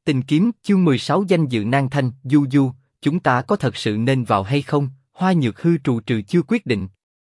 Tình kiếm, chương 16 danh dự nan thanh, Du Du, chúng ta có thật sự nên vào hay không? Hoa Nhược Hư trù trừ chưa quyết định.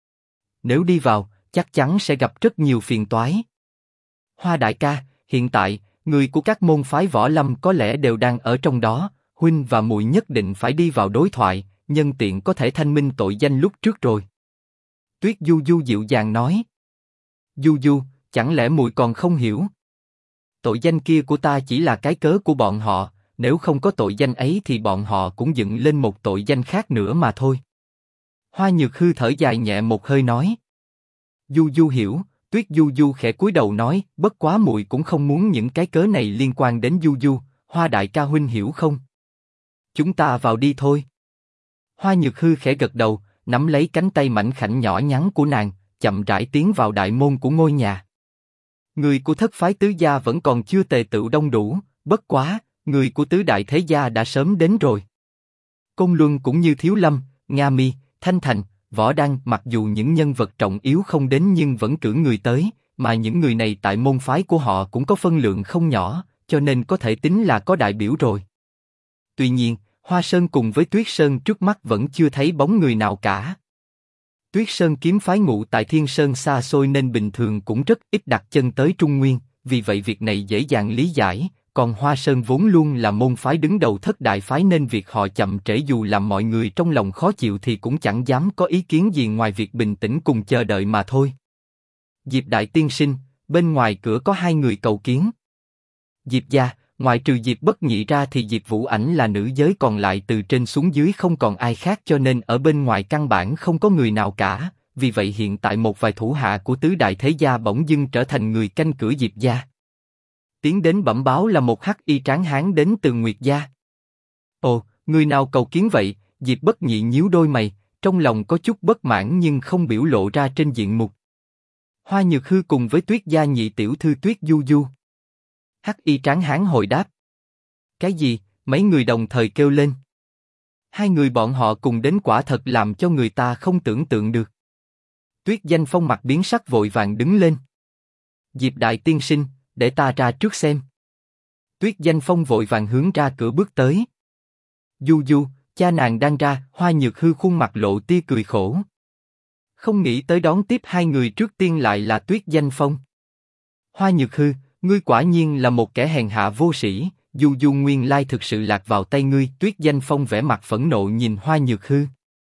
Nếu đi vào, chắc chắn sẽ gặp rất nhiều phiền toái. Hoa đại ca, hiện tại, người của các môn phái võ lâm có lẽ đều đang ở trong đó, huynh và muội nhất định phải đi vào đối thoại, nhân tiện có thể thanh minh tội danh lúc trước rồi. Tuyết Du Du dịu dàng nói. Du Du, chẳng lẽ muội còn không hiểu? Tội danh kia của ta chỉ là cái cớ của bọn họ, nếu không có tội danh ấy thì bọn họ cũng dựng lên một tội danh khác nữa mà thôi. Hoa Nhược Hư thở dài nhẹ một hơi nói. Du Du hiểu. Tuyết Du Du khẽ cúi đầu nói, bất quá muội cũng không muốn những cái cớ này liên quan đến Du Du. Hoa đại ca huynh hiểu không? Chúng ta vào đi thôi. Hoa Nhược Hư khẽ gật đầu, nắm lấy cánh tay mảnh khảnh nhỏ nhắn của nàng, chậm rãi tiến vào đại môn của ngôi nhà. Người của thất phái tứ gia vẫn còn chưa tề tựu đông đủ, bất quá, người của tứ đại thế gia đã sớm đến rồi. Côn Luân cũng như Thiếu Lâm, Nga Mi, Thanh Thành, Võ Đăng, mặc dù những nhân vật trọng yếu không đến nhưng vẫn cử người tới, mà những người này tại môn phái của họ cũng có phân lượng không nhỏ, cho nên có thể tính là có đại biểu rồi. Tuy nhiên, Hoa Sơn cùng với Tuyết Sơn trước mắt vẫn chưa thấy bóng người nào cả. Tuyết Sơn kiếm phái ngụ tại Thiên Sơn xa xôi nên bình thường cũng rất ít đặt chân tới Trung Nguyên, vì vậy việc này dễ dàng lý giải. Còn Hoa Sơn vốn luôn là môn phái đứng đầu thất đại phái nên việc họ chậm trễ dù làm mọi người trong lòng khó chịu thì cũng chẳng dám có ý kiến gì ngoài việc bình tĩnh cùng chờ đợi mà thôi. Diệp đại tiên sinh, bên ngoài cửa có hai người cầu kiến. Diệp gia, ngoài trừ Diệp Bất Nhị ra thì Diệp Vũ Ảnh là nữ giới, còn lại từ trên xuống dưới không còn ai khác, cho nên ở bên ngoài căn bản không có người nào cả. Vì vậy hiện tại một vài thủ hạ của tứ đại thế gia bỗng dưng trở thành người canh cửa Diệp gia. Tiến đến bẩm báo là một hắc y tráng hán đến từ Nguyệt gia. Ồ, người nào cầu kiến vậy? Diệp Bất Nhị nhíu đôi mày, trong lòng có chút bất mãn nhưng không biểu lộ ra trên diện mục. Hoa Nhược Hư cùng với Tuyết gia nhị tiểu thư Tuyết Du Du. Hắc y tráng hán hồi đáp. Cái gì? Mấy người đồng thời kêu lên. Hai người bọn họ cùng đến quả thật làm cho người ta không tưởng tượng được. Tuyết Danh Phong mặt biến sắc vội vàng đứng lên. Diệp đại tiên sinh, để ta ra trước xem. Tuyết Danh Phong vội vàng hướng ra cửa bước tới. Du Du, cha nàng đang ra. Hoa Nhược Hư khuôn mặt lộ tia cười khổ. Không nghĩ tới đón tiếp hai người trước tiên lại là Tuyết Danh Phong. Hoa Nhược Hư, ngươi quả nhiên là một kẻ hèn hạ vô sĩ. Du Du nguyên lai thực sự lạc vào tay ngươi. Tuyết Danh Phong vẻ mặt phẫn nộ nhìn Hoa Nhược Hư.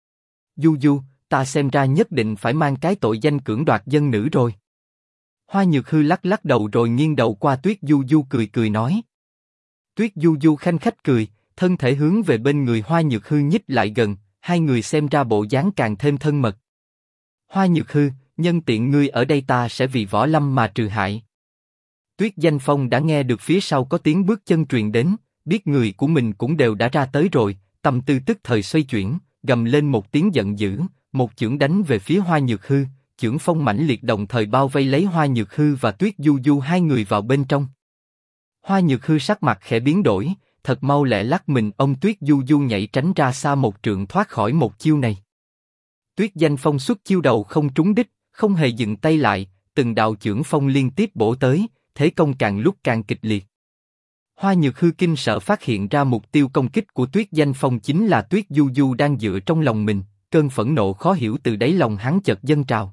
Du Du, ta xem ra nhất định phải mang cái tội danh cưỡng đoạt dân nữ rồi. Hoa Nhược Hư lắc lắc đầu rồi nghiêng đầu qua Tuyết Du Du cười cười nói. Tuyết Du Du khanh khách cười, thân thể hướng về bên người Hoa Nhược Hư nhích lại gần, hai người xem ra bộ dáng càng thêm thân mật. Hoa Nhược Hư, nhân tiện ngươi ở đây ta sẽ vì võ lâm mà trừ hại. Tuyết Danh Phong đã nghe được phía sau có tiếng bước chân truyền đến, biết người của mình cũng đều đã ra tới rồi, tâm tư tức thời xoay chuyển, gầm lên một tiếng giận dữ, một chưởng đánh về phía Hoa Nhược Hư. Chưởng phong mãnh liệt đồng thời bao vây lấy Hoa Nhược Hư và Tuyết Du Du hai người vào bên trong. Hoa Nhược Hư sắc mặt khẽ biến đổi, thật mau lẹ lắc mình ôm Tuyết Du Du nhảy tránh ra xa một trượng thoát khỏi một chiêu này. Tuyết Danh Phong xuất chiêu đầu không trúng đích, không hề dừng tay lại, từng đạo chưởng phong liên tiếp bổ tới, thế công càng lúc càng kịch liệt. Hoa Nhược Hư kinh sợ phát hiện ra mục tiêu công kích của Tuyết Danh Phong chính là Tuyết Du Du đang dựa trong lòng mình, cơn phẫn nộ khó hiểu từ đáy lòng hắn chợt dâng trào.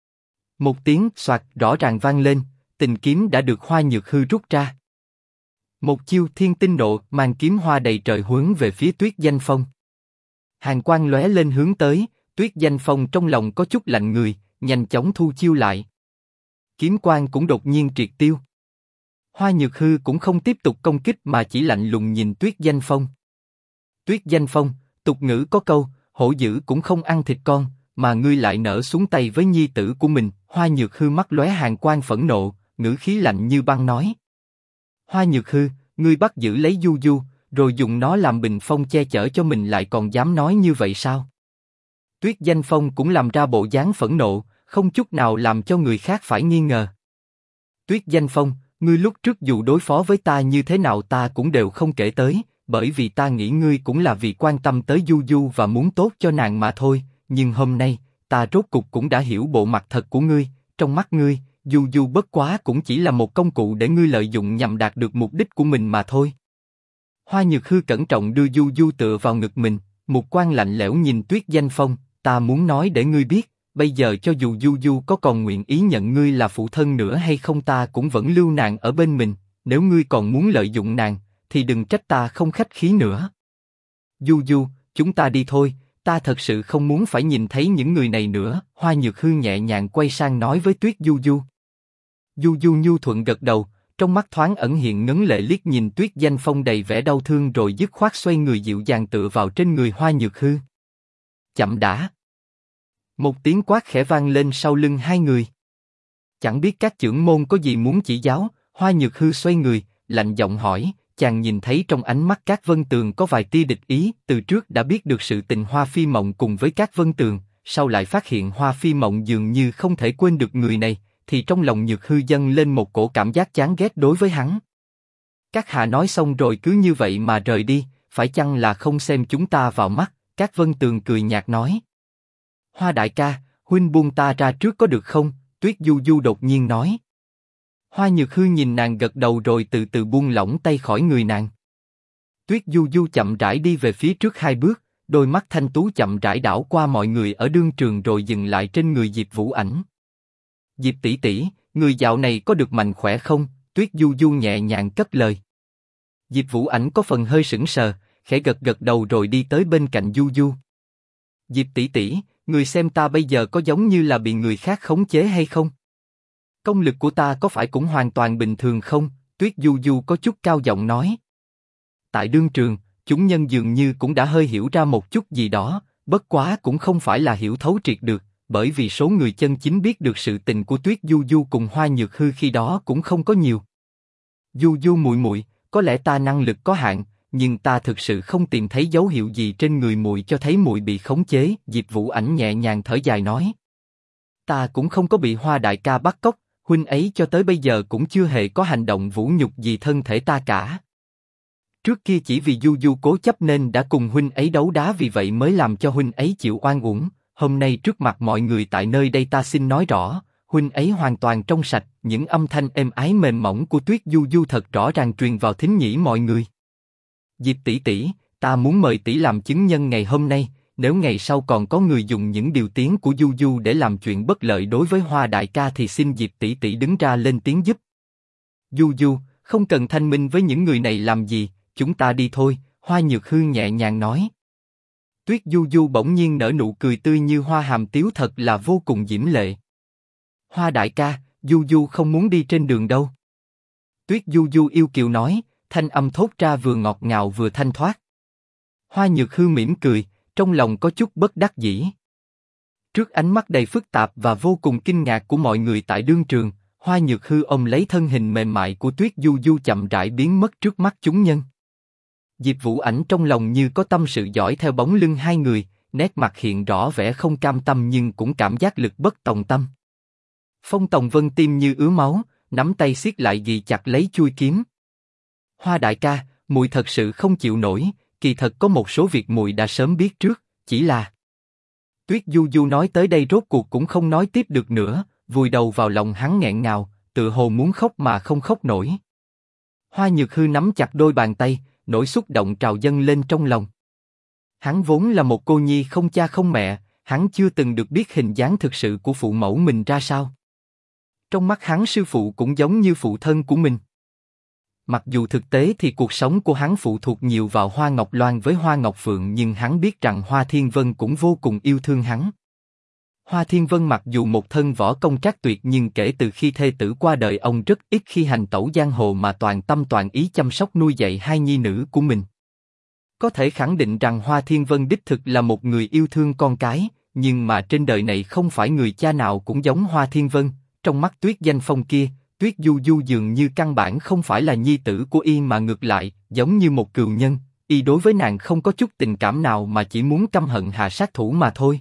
Một tiếng xoạt rõ ràng vang lên, tình kiếm đã được Hoa Nhược Hư rút ra. Một chiêu thiên tinh nộ mang kiếm hoa đầy trời hướng về phía Tuyết Danh Phong. Hàn quang lóe lên hướng tới, Tuyết Danh Phong trong lòng có chút lạnh người, nhanh chóng thu chiêu lại. Kiếm quang cũng đột nhiên triệt tiêu. Hoa Nhược Hư cũng không tiếp tục công kích mà chỉ lạnh lùng nhìn Tuyết Danh Phong. Tuyết Danh Phong, tục ngữ có câu, hổ dữ cũng không ăn thịt con, mà ngươi lại nở xuống tay với nhi tử của mình. Hoa Nhược Hư mắt lóe hàn quang phẫn nộ, ngữ khí lạnh như băng nói. Hoa Nhược Hư, ngươi bắt giữ lấy Du Du, rồi dùng nó làm bình phong che chở cho mình lại còn dám nói như vậy sao? Tuyết Danh Phong cũng làm ra bộ dáng phẫn nộ, không chút nào làm cho người khác phải nghi ngờ. Tuyết Danh Phong, ngươi lúc trước dù đối phó với ta như thế nào ta cũng đều không kể tới, bởi vì ta nghĩ ngươi cũng là vì quan tâm tới Du Du và muốn tốt cho nàng mà thôi, nhưng hôm nay, ta rốt cục cũng đã hiểu bộ mặt thật của ngươi, trong mắt ngươi, Du Du bất quá cũng chỉ là một công cụ để ngươi lợi dụng nhằm đạt được mục đích của mình mà thôi. Hoa Nhược Hư cẩn trọng đưa Du Du tựa vào ngực mình, mục quang lạnh lẽo nhìn Tuyết Danh Phong, ta muốn nói để ngươi biết, bây giờ cho dù Du Du có còn nguyện ý nhận ngươi là phụ thân nữa hay không ta cũng vẫn lưu nàng ở bên mình, nếu ngươi còn muốn lợi dụng nàng, thì đừng trách ta không khách khí nữa. Du Du, chúng ta đi thôi, ta thật sự không muốn phải nhìn thấy những người này nữa. Hoa Nhược Hư nhẹ nhàng quay sang nói với Tuyết Du Du. Du Du nhu thuận gật đầu, trong mắt thoáng ẩn hiện ngấn lệ liếc nhìn Tuyết Danh Phong đầy vẻ đau thương rồi dứt khoát xoay người dịu dàng tựa vào trên người Hoa Nhược Hư. Chậm đã. Một tiếng quát khẽ vang lên sau lưng hai người. Chẳng biết các trưởng môn có gì muốn chỉ giáo. Hoa Nhược Hư xoay người, lạnh giọng hỏi. Chàng nhìn thấy trong ánh mắt Cát Vân Tường có vài tia địch ý. Từ trước đã biết được sự tình Hoa Phi Mộng cùng với Cát Vân Tường, sau lại phát hiện Hoa Phi Mộng dường như không thể quên được người này, thì trong lòng Nhược Hư dâng lên một cổ cảm giác chán ghét đối với hắn. Các hạ nói xong rồi cứ như vậy mà rời đi, phải chăng là không xem chúng ta vào mắt? Cát Vân Tường cười nhạt nói. Hoa đại ca, huynh buông ta ra trước có được không? Tuyết Du Du đột nhiên nói. Hoa Nhược Hư nhìn nàng gật đầu rồi từ từ buông lỏng tay khỏi người nàng. Tuyết Du Du chậm rãi đi về phía trước hai bước, đôi mắt thanh tú chậm rãi đảo qua mọi người ở đương trường rồi dừng lại trên người Diệp Vũ Ảnh. Diệp tỷ tỷ, người dạo này có được mạnh khỏe không? Tuyết Du Du nhẹ nhàng cất lời. Diệp Vũ Ảnh có phần hơi sững sờ, khẽ gật gật đầu rồi đi tới bên cạnh Du Du. Diệp tỷ tỷ, người xem ta bây giờ có giống như là bị người khác khống chế hay không? Công lực của ta có phải cũng hoàn toàn bình thường không? Tuyết Du Du có chút cao giọng nói. Tại đương trường, chúng nhân dường như cũng đã hơi hiểu ra một chút gì đó, bất quá cũng không phải là hiểu thấu triệt được, bởi vì số người chân chính biết được sự tình của Tuyết Du Du cùng Hoa Nhược Hư khi đó cũng không có nhiều. Du Du muội muội, có lẽ ta năng lực có hạn, nhưng ta thực sự không tìm thấy dấu hiệu gì trên người muội cho thấy muội bị khống chế. Diệp Vũ Ảnh nhẹ nhàng thở dài nói. Ta cũng không có bị Hoa đại ca bắt cóc, huynh ấy cho tới bây giờ cũng chưa hề có hành động vũ nhục gì thân thể ta cả. Trước kia chỉ vì Du Du cố chấp nên đã cùng huynh ấy đấu đá, vì vậy mới làm cho huynh ấy chịu oan uổng. Hôm nay trước mặt mọi người tại nơi đây ta xin nói rõ, huynh ấy hoàn toàn trong sạch. Những âm thanh êm ái mềm mỏng của Tuyết Du Du thật rõ ràng truyền vào thính nhĩ mọi người. Diệp tỷ tỷ, ta muốn mời tỷ làm chứng nhân ngày hôm nay. Nếu ngày sau còn có người dùng những điều tiếng của Du Du để làm chuyện bất lợi đối với Hoa đại ca thì xin Diệp tỷ tỷ đứng ra lên tiếng giúp. Du Du, không cần thanh minh với những người này làm gì, chúng ta đi thôi. Hoa Nhược Hư nhẹ nhàng nói. Tuyết Du Du bỗng nhiên nở nụ cười tươi như hoa hàm tiếu, thật là vô cùng diễm lệ. Hoa đại ca, Du Du không muốn đi trên đường đâu. Tuyết Du Du yêu kiều nói, thanh âm thốt ra vừa ngọt ngào vừa thanh thoát. Hoa Nhược Hư mỉm cười, trong lòng có chút bất đắc dĩ. Trước ánh mắt đầy phức tạp và vô cùng kinh ngạc của mọi người tại đương trường, Hoa Nhược Hư ôm lấy thân hình mềm mại của Tuyết Du Du chậm rãi biến mất trước mắt chúng nhân. Diệp Vũ Ảnh trong lòng như có tâm sự dõi theo bóng lưng hai người, nét mặt hiện rõ vẻ không cam tâm nhưng cũng cảm giác lực bất tòng tâm. Phong Tòng Vân tim như ứa máu, nắm tay siết lại ghi chặt lấy chuôi kiếm. Hoa đại ca, muội thật sự không chịu nổi, kỳ thật có một số việc muội đã sớm biết trước, chỉ là... Tuyết Du Du nói tới đây rốt cuộc cũng không nói tiếp được nữa, vùi đầu vào lòng hắn nghẹn ngào, tựa hồ muốn khóc mà không khóc nổi. Hoa Nhược Hư nắm chặt đôi bàn tay, nỗi xúc động trào dâng lên trong lòng. Hắn vốn là một cô nhi không cha không mẹ, hắn chưa từng được biết hình dáng thực sự của phụ mẫu mình ra sao. Trong mắt hắn sư phụ cũng giống như phụ thân của mình. Mặc dù thực tế thì cuộc sống của hắn phụ thuộc nhiều vào Hoa Ngọc Loan với Hoa Ngọc Phượng, nhưng hắn biết rằng Hoa Thiên Vân cũng vô cùng yêu thương hắn. Hoa Thiên Vân mặc dù một thân võ công trác tuyệt nhưng kể từ khi thê tử qua đời ông rất ít khi hành tẩu giang hồ mà toàn tâm toàn ý chăm sóc nuôi dạy hai nhi nữ của mình. Có thể khẳng định rằng Hoa Thiên Vân đích thực là một người yêu thương con cái, nhưng mà trên đời này không phải người cha nào cũng giống Hoa Thiên Vân. Trong mắt Tuyết Danh Phong kia, Tuyết Du Du dường như căn bản không phải là nhi tử của y mà ngược lại, giống như một cừu nhân, y đối với nàng không có chút tình cảm nào mà chỉ muốn căm hận hạ sát thủ mà thôi.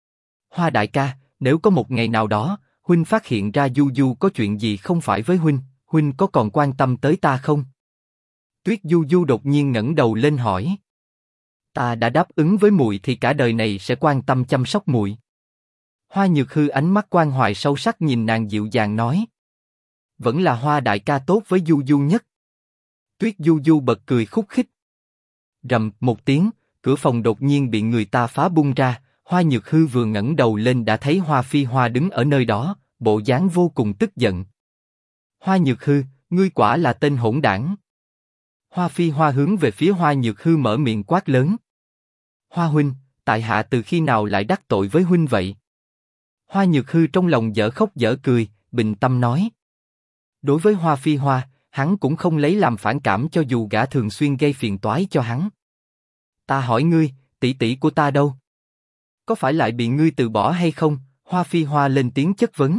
Hoa đại ca, nếu có một ngày nào đó, huynh phát hiện ra Du Du có chuyện gì không phải với huynh, huynh có còn quan tâm tới ta không? Tuyết Du Du đột nhiên ngẩng đầu lên hỏi. Ta đã đáp ứng với muội thì cả đời này sẽ quan tâm chăm sóc muội. Hoa Nhược Hư ánh mắt quan hoài sâu sắc nhìn nàng dịu dàng nói. Vẫn là Hoa đại ca tốt với Du Du nhất. Tuyết Du Du bật cười khúc khích. Rầm một tiếng, cửa phòng đột nhiên bị người ta phá bung ra. Hoa Nhược Hư vừa ngẩng đầu lên đã thấy Hoa Phi Hoa đứng ở nơi đó, bộ dáng vô cùng tức giận. Hoa Nhược Hư, ngươi quả là tên hỗn đảng. Hoa Phi Hoa hướng về phía Hoa Nhược Hư mở miệng quát lớn. Hoa huynh, tại hạ từ khi nào lại đắc tội với huynh vậy? Hoa Nhược Hư trong lòng dở khóc dở cười, bình tâm nói. Đối với Hoa Phi Hoa, hắn cũng không lấy làm phản cảm cho dù gã thường xuyên gây phiền toái cho hắn. Ta hỏi ngươi, tỷ tỷ của ta đâu? Có phải lại bị ngươi từ bỏ hay không? Hoa Phi Hoa lên tiếng chất vấn.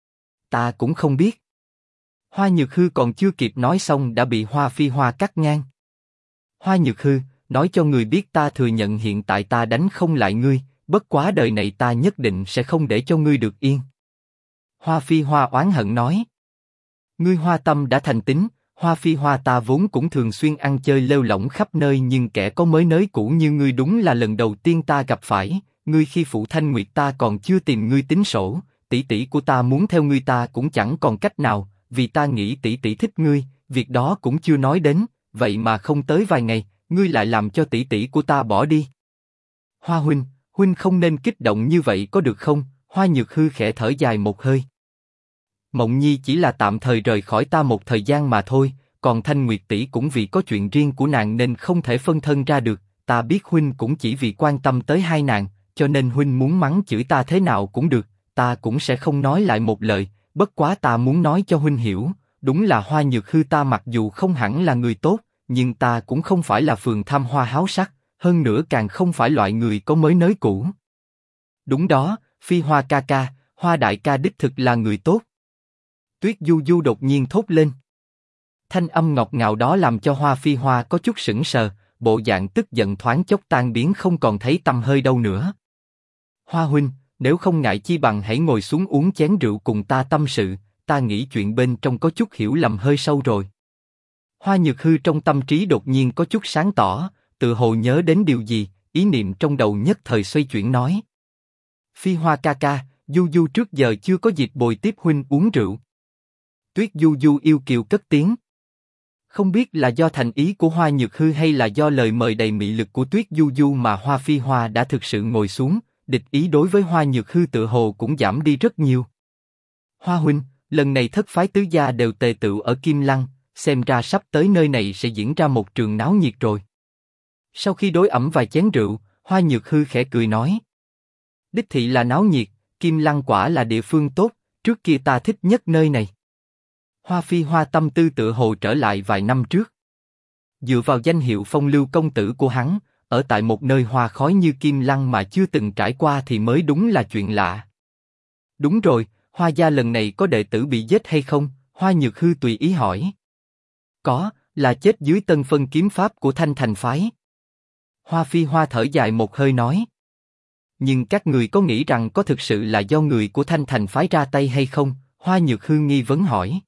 Ta cũng không biết. Hoa Nhược Hư còn chưa kịp nói xong đã bị Hoa Phi Hoa cắt ngang. Hoa Nhược Hư, nói cho người biết ta thừa nhận hiện tại ta đánh không lại ngươi, bất quá đời này ta nhất định sẽ không để cho ngươi được yên. Hoa Phi Hoa oán hận nói. Ngươi Hoa tâm đã thành tín, Hoa Phi Hoa ta vốn cũng thường xuyên ăn chơi lêu lỏng khắp nơi nhưng kẻ có mới nới cũ như ngươi đúng là lần đầu tiên ta gặp phải. Ngươi khi phụ Thanh Nguyệt ta còn chưa tìm ngươi tính sổ, tỷ tỷ của ta muốn theo ngươi ta cũng chẳng còn cách nào, vì ta nghĩ tỷ tỷ thích ngươi, việc đó cũng chưa nói đến, vậy mà không tới vài ngày, ngươi lại làm cho tỷ tỷ của ta bỏ đi. Hoa huynh, huynh không nên kích động như vậy có được không? Hoa Nhược Hư khẽ thở dài một hơi. Mộng Nhi chỉ là tạm thời rời khỏi ta một thời gian mà thôi, còn Thanh Nguyệt tỷ cũng vì có chuyện riêng của nàng nên không thể phân thân ra được. Ta biết huynh cũng chỉ vì quan tâm tới hai nàng, cho nên huynh muốn mắng chửi ta thế nào cũng được, ta cũng sẽ không nói lại một lời. Bất quá ta muốn nói cho huynh hiểu, đúng là Hoa Nhược Hư ta mặc dù không hẳn là người tốt, nhưng ta cũng không phải là phường tham hoa háo sắc, hơn nữa càng không phải loại người có mới nới cũ. Đúng đó, Phi Hoa ca ca, Hoa đại ca đích thực là người tốt. Tuyết Du Du đột nhiên thốt lên. Thanh âm ngọt ngào đó làm cho Hoa Phi Hoa có chút sững sờ, bộ dạng tức giận thoáng chốc tan biến không còn thấy tăm hơi đâu nữa. Hoa huynh, nếu không ngại chi bằng hãy ngồi xuống uống chén rượu cùng ta tâm sự, ta nghĩ chuyện bên trong có chút hiểu lầm hơi sâu rồi. Hoa Nhược Hư trong tâm trí đột nhiên có chút sáng tỏ, tự hồ nhớ đến điều gì, ý niệm trong đầu nhất thời xoay chuyển nói. Phi Hoa ca ca, Du Du trước giờ chưa có dịp bồi tiếp huynh uống rượu. Tuyết Du Du yêu kiều cất tiếng. Không biết là do thành ý của Hoa Nhược Hư hay là do lời mời đầy mị lực của Tuyết Du Du mà Hoa Phi Hoa đã thực sự ngồi xuống, địch ý đối với Hoa Nhược Hư tự hồ cũng giảm đi rất nhiều. Hoa huynh, lần này thất phái tứ gia đều tề tựu ở Kim Lăng, xem ra sắp tới nơi này sẽ diễn ra một trường náo nhiệt rồi. Sau khi đối ẩm vài chén rượu, Hoa Nhược Hư khẽ cười nói. Đích thị là náo nhiệt, Kim Lăng quả là địa phương tốt, trước kia ta thích nhất nơi này. Hoa Phi Hoa tâm tư tự hồ trở lại vài năm trước. Dựa vào danh hiệu phong lưu công tử của hắn, ở tại một nơi hoa khói như Kim Lăng mà chưa từng trải qua thì mới đúng là chuyện lạ. Đúng rồi, Hoa gia lần này có đệ tử bị giết hay không? Hoa Nhược Hư tùy ý hỏi. Có, là chết dưới tân phân kiếm pháp của Thanh Thành phái. Hoa Phi Hoa thở dài một hơi nói. Nhưng các người có nghĩ rằng có thực sự là do người của Thanh Thành phái ra tay hay không? Hoa Nhược Hư nghi vấn hỏi.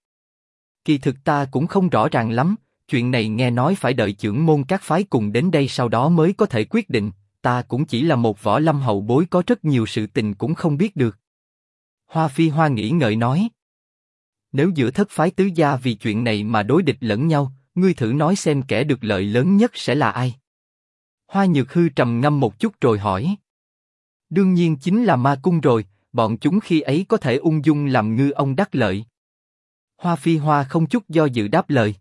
Kỳ thực ta cũng không rõ ràng lắm, chuyện này nghe nói phải đợi chưởng môn các phái cùng đến đây sau đó mới có thể quyết định, ta cũng chỉ là một võ lâm hậu bối có rất nhiều sự tình cũng không biết được. Hoa Phi Hoa nghĩ ngợi nói. Nếu giữa thất phái tứ gia vì chuyện này mà đối địch lẫn nhau, ngươi thử nói xem kẻ được lợi lớn nhất sẽ là ai? Hoa Nhược Hư trầm ngâm một chút rồi hỏi. Đương nhiên chính là Ma Cung rồi, bọn chúng khi ấy có thể ung dung làm ngư ông đắc lợi. Hoa Phi Hoa không chút do dự đáp lời.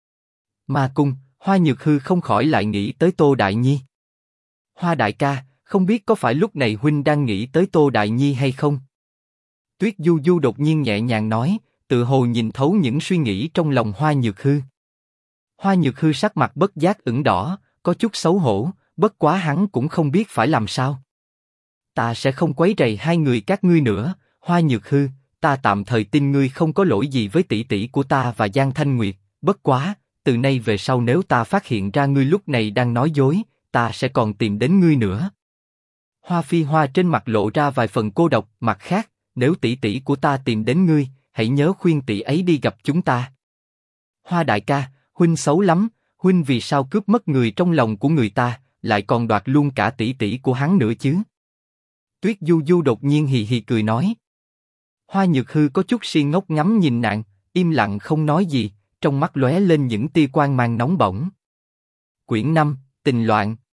Ma Cung, Hoa Nhược Hư không khỏi lại nghĩ tới Tô Đại Nhi. Hoa đại ca, không biết có phải lúc này huynh đang nghĩ tới Tô Đại Nhi hay không? Tuyết Du Du đột nhiên nhẹ nhàng nói, tự hồ nhìn thấu những suy nghĩ trong lòng Hoa Nhược Hư. Hoa Nhược Hư sắc mặt bất giác ửng đỏ, có chút xấu hổ, bất quá hắn cũng không biết phải làm sao. Ta sẽ không quấy rầy hai người các ngươi nữa, Hoa Nhược Hư, ta tạm thời tin ngươi không có lỗi gì với tỷ tỷ của ta và Giang Thanh Nguyệt, bất quá, từ nay về sau nếu ta phát hiện ra ngươi lúc này đang nói dối, ta sẽ còn tìm đến ngươi nữa. Hoa Phi Hoa trên mặt lộ ra vài phần cô độc, mặt khác, nếu tỷ tỷ của ta tìm đến ngươi, hãy nhớ khuyên tỷ ấy đi gặp chúng ta. Hoa đại ca, huynh xấu lắm, huynh vì sao cướp mất người trong lòng của người ta, lại còn đoạt luôn cả tỷ tỷ của hắn nữa chứ? Tuyết Du Du đột nhiên hì hì cười nói. Hoa Nhược Hư có chút si ngốc ngắm nhìn nàng, im lặng không nói gì, trong mắt lóe lên những tia quang mang nóng bỏng. Quyển 5, Tình loạn,